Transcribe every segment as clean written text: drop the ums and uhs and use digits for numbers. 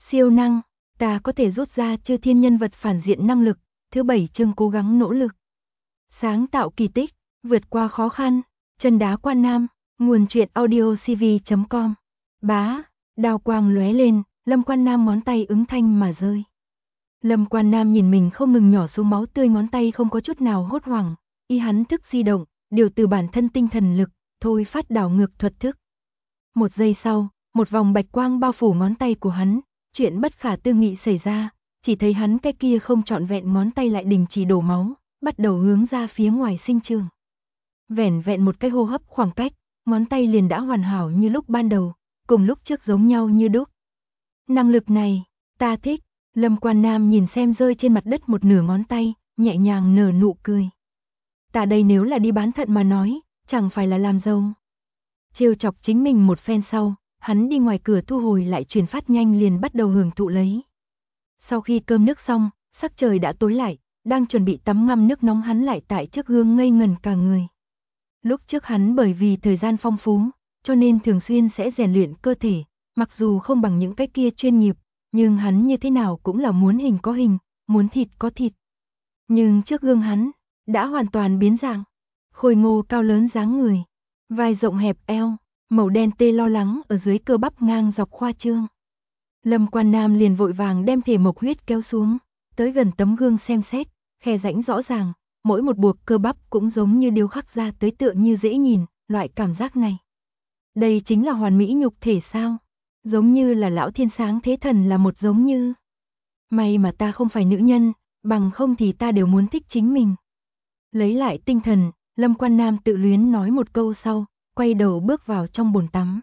Siêu năng, ta có thể rút ra chư thiên nhân vật phản diện năng lực, thứ 7 chương cố gắng nỗ lực. Sáng tạo kỳ tích, vượt qua khó khăn, chân đá Quan Nam, nguồn truyện audio cv.com. Bá, đao quang lóe lên, Lâm Quan Nam ngón tay ứng thanh mà rơi. Lâm Quan Nam nhìn mình không ngừng nhỏ xuống máu tươi, ngón tay không có chút nào hốt hoảng, y hắn thức di động, điều từ bản thân tinh thần lực, thôi phát đảo ngược thuật thức. Một giây sau, một vòng bạch quang bao phủ ngón tay của hắn, chuyện bất khả tư nghị xảy ra, chỉ thấy hắn cái kia không trọn vẹn ngón tay lại đình chỉ đổ máu, bắt đầu hướng ra phía ngoài sinh trường. Vẻn vẹn một cái hô hấp khoảng cách, ngón tay liền đã hoàn hảo như lúc ban đầu, cùng lúc trước giống nhau như đúc. Năng lực này, ta thích. Lâm Quan Nam nhìn xem rơi trên mặt đất một nửa ngón tay, nhẹ nhàng nở nụ cười. Ta đây nếu là đi bán thận mà nói, chẳng phải là làm giàu. Trêu chọc chính mình một phen sau, hắn đi ngoài cửa thu hồi lại truyền phát nhanh liền bắt đầu hưởng thụ lấy. Sau khi cơm nước xong, sắc trời đã tối lại, đang chuẩn bị tắm ngâm nước nóng hắn lại tại trước gương ngây ngần cả người. Lúc trước hắn bởi vì thời gian phong phú, cho nên thường xuyên sẽ rèn luyện cơ thể, mặc dù không bằng những cái kia chuyên nghiệp, nhưng hắn như thế nào cũng là muốn hình có hình, muốn thịt có thịt. Nhưng trước gương hắn, đã hoàn toàn biến dạng, khôi ngô cao lớn dáng người, vai rộng hẹp eo, màu đen tê lo lắng ở dưới cơ bắp ngang dọc khoa trương. Lâm Quan Nam liền vội vàng đem thể mộc huyết kéo xuống, tới gần tấm gương xem xét, khe rãnh rõ ràng, mỗi một buộc cơ bắp cũng giống như điêu khắc ra tới tựa như dễ nhìn, loại cảm giác này. Đây chính là hoàn mỹ nhục thể sao? Giống như là lão thiên sáng thế thần là một giống như. May mà ta không phải nữ nhân, bằng không thì ta đều muốn thích chính mình. Lấy lại tinh thần, Lâm Quan Nam tự luyến nói một câu sau, quay đầu bước vào trong bồn tắm.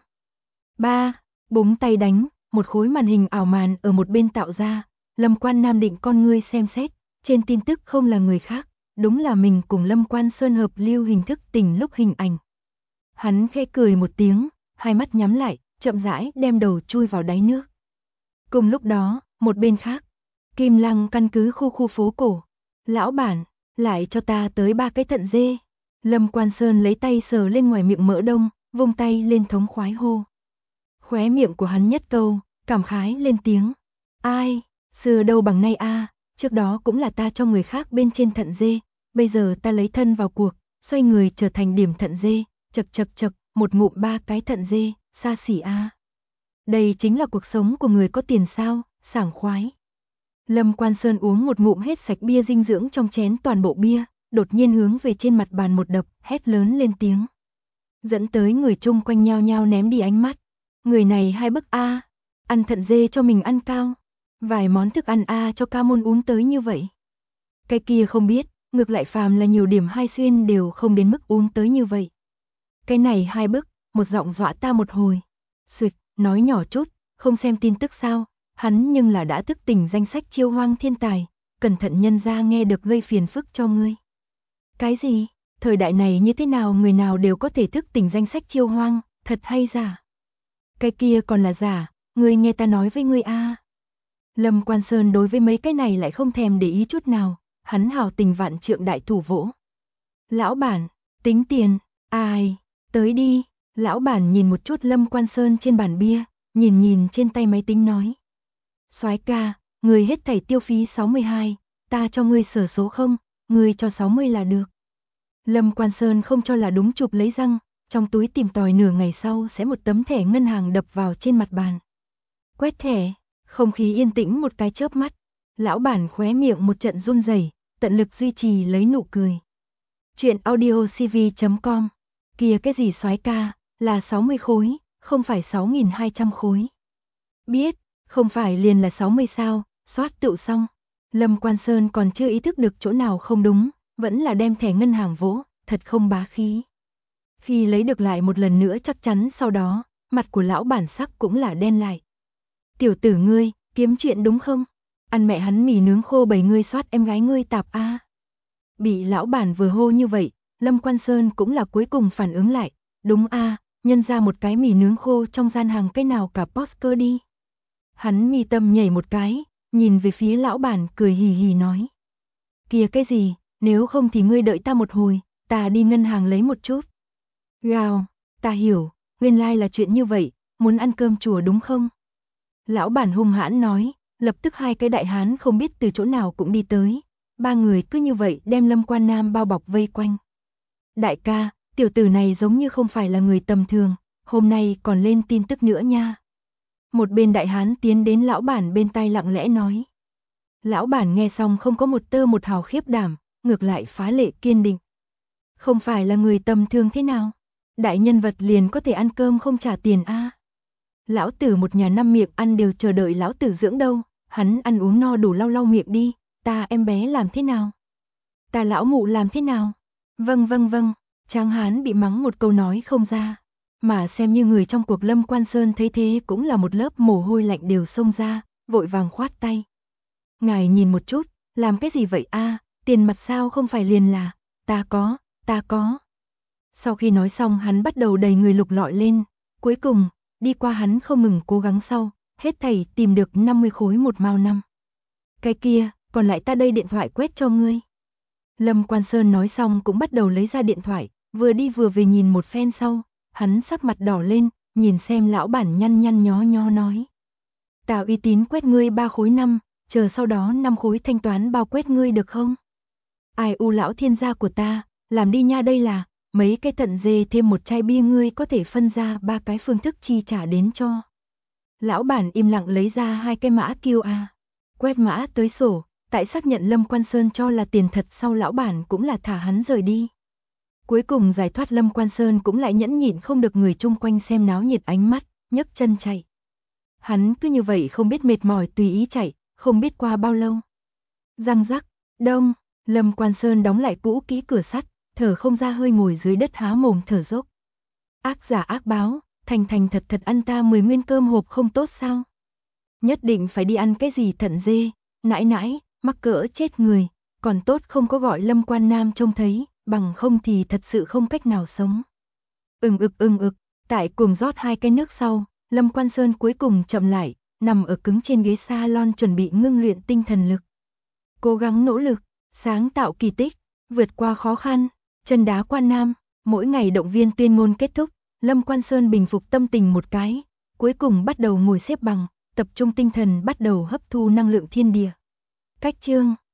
Búng tay đánh, một khối màn hình ảo màn ở một bên tạo ra, Lâm Quan Nam định con ngươi xem xét, trên tin tức không là người khác, đúng là mình cùng Lâm Quan Sơn hợp lưu hình thức tình lúc hình ảnh. Hắn khẽ cười một tiếng, hai mắt nhắm lại, chậm rãi đem đầu chui vào đáy nước. Cùng lúc đó, một bên khác, Kim Lăng căn cứ khu phố cổ. Lão bản, lại cho ta tới 3 cái thận dê. Lâm Quan Sơn lấy tay sờ lên ngoài miệng mỡ đông, vung tay lên thống khoái hô. Khóe miệng của hắn nhất câu, cảm khái lên tiếng. Ai, xưa đâu bằng nay a, trước đó cũng là ta cho người khác bên trên thận dê, bây giờ ta lấy thân vào cuộc, xoay người trở thành điểm thận dê, chật, một ngụm 3 cái thận dê, xa xỉ a. Đây chính là cuộc sống của người có tiền sao, sảng khoái. Lâm Quan Sơn uống một ngụm hết sạch bia dinh dưỡng trong chén toàn bộ bia, đột nhiên hướng về trên mặt bàn một đập, hét lớn lên tiếng. Dẫn tới người chung quanh nhao nhao ném đi ánh mắt. Người này hai bức a, ăn thận dê cho mình ăn cao, vài món thức ăn a cho ca môn uống tới như vậy. Cái kia không biết, ngược lại phàm là nhiều điểm hai xuyên đều không đến mức uống tới như vậy. Cái này hai bức, một giọng dọa ta một hồi. Xuyệt, nói nhỏ chút, không xem tin tức sao, hắn nhưng là đã thức tỉnh danh sách chiêu hoang thiên tài, cẩn thận nhân ra nghe được gây phiền phức cho ngươi. Cái gì? Thời đại này như thế nào người nào đều có thể thức tỉnh danh sách chiêu hoang, thật hay giả? Cái kia còn là giả, ngươi nghe ta nói với ngươi a. Lâm Quan Sơn đối với mấy cái này lại không thèm để ý chút nào, hắn hào tình vạn trượng đại thủ vỗ. Lão bản, tính tiền, ai, tới đi. Lão bản nhìn một chút Lâm Quan Sơn trên bàn bia, nhìn trên tay máy tính nói. Soái ca, người hết thảy tiêu phí 62, ta cho ngươi sở số không, ngươi cho 60 là được. Lâm Quan Sơn không cho là đúng, chụp lấy răng, trong túi tìm tòi nửa ngày sau sẽ một tấm thẻ ngân hàng đập vào trên mặt bàn. Quét thẻ, không khí yên tĩnh một cái chớp mắt, lão bản khóe miệng một trận run rẩy, tận lực duy trì lấy nụ cười. Chuyện audio cv.com, kia cái gì soái ca, là 60 khối, không phải 6.200 khối. Biết, không phải liền là 60 sao, soát tựu xong. Lâm Quan Sơn còn chưa ý thức được chỗ nào không đúng, vẫn là đem thẻ ngân hàng vỗ, thật không bá khí. Khi lấy được lại một lần nữa chắc chắn sau đó, mặt của lão bản sắc cũng là đen lại. Tiểu tử ngươi, kiếm chuyện đúng không? Ăn mẹ hắn mì nướng khô bầy ngươi soát em gái ngươi tạp a. Bị lão bản vừa hô như vậy, Lâm Quan Sơn cũng là cuối cùng phản ứng lại. Đúng a, nhân ra một cái mì nướng khô trong gian hàng cái nào cả Posker đi. Hắn mi tâm nhảy một cái, nhìn về phía lão bản cười hì hì nói. Kìa cái gì, nếu không thì ngươi đợi ta một hồi, ta đi ngân hàng lấy một chút. Gào, ta hiểu, nguyên lai là chuyện như vậy, muốn ăn cơm chùa đúng không? Lão bản hung hãn nói, lập tức hai cái đại hán không biết từ chỗ nào cũng đi tới. Ba người cứ như vậy đem Lâm Quan Nam bao bọc vây quanh. Đại ca, tiểu tử này giống như không phải là người tầm thường, hôm nay còn lên tin tức nữa nha. Một bên đại hán tiến đến lão bản bên tai lặng lẽ nói. Lão bản nghe xong không có một tơ một hào khiếp đảm, ngược lại phá lệ kiên định. Không phải là người tầm thường thế nào? Đại nhân vật liền có thể ăn cơm không trả tiền a? Lão tử một nhà năm miệng ăn đều chờ đợi lão tử dưỡng đâu, hắn ăn uống no đủ lau lau miệng đi, ta em bé làm thế nào? Ta lão mụ làm thế nào? Vâng, Tráng hán bị mắng một câu nói không ra, mà xem như người trong cuộc Lâm Quan Sơn thấy thế cũng là một lớp mồ hôi lạnh đều xông ra, vội vàng khoát tay. Ngài nhìn một chút, làm cái gì vậy a? Tiền mặt sao không phải liền là, ta có. Sau khi nói xong hắn bắt đầu đầy người lục lọi lên, cuối cùng, đi qua hắn không ngừng cố gắng sau, hết thảy tìm được 50 khối một mao năm. Cái kia, còn lại ta đây điện thoại quét cho ngươi. Lâm Quan Sơn nói xong cũng bắt đầu lấy ra điện thoại, vừa đi vừa về nhìn một phen sau, hắn sắc mặt đỏ lên, nhìn xem lão bản nhăn nhăn nhó nhó nói. Ta uy tín quét ngươi 3 khối 5, chờ sau đó 5 khối thanh toán bao quét ngươi được không? Ai u lão thiên gia của ta, làm đi nha, đây là mấy cái thận dê thêm một chai bia, ngươi có thể phân ra 3 cái phương thức chi trả đến cho. Lão bản im lặng lấy ra 2 cái mã QR, quét mã tới sổ, tại xác nhận Lâm Quan Sơn cho là tiền thật sau lão bản cũng là thả hắn rời đi. Cuối cùng giải thoát Lâm Quan Sơn cũng lại nhẫn nhịn không được người chung quanh xem náo nhiệt ánh mắt, nhấc chân chạy. Hắn cứ như vậy không biết mệt mỏi tùy ý chạy, không biết qua bao lâu. Răng rắc, đông, Lâm Quan Sơn đóng lại cũ kỹ cửa sắt, thở không ra hơi ngồi dưới đất há mồm thở dốc. Ác giả ác báo, thành thật ăn ta 10 nguyên cơm hộp không tốt sao? Nhất định phải đi ăn cái gì thận dê, nãi, mắc cỡ chết người, còn tốt không có gọi Lâm Quan Nam trông thấy, bằng không thì thật sự không cách nào sống. Ưng ực, tại cùng rót 2 cái nước sau, Lâm Quan Sơn cuối cùng chậm lại, nằm ở cứng trên ghế salon chuẩn bị ngưng luyện tinh thần lực. Cố gắng nỗ lực, sáng tạo kỳ tích, vượt qua khó khăn, chân đá Quan Nam, mỗi ngày động viên tuyên ngôn kết thúc, Lâm Quan Sơn bình phục tâm tình một cái, cuối cùng bắt đầu ngồi xếp bằng, tập trung tinh thần bắt đầu hấp thu năng lượng thiên địa. Cách chương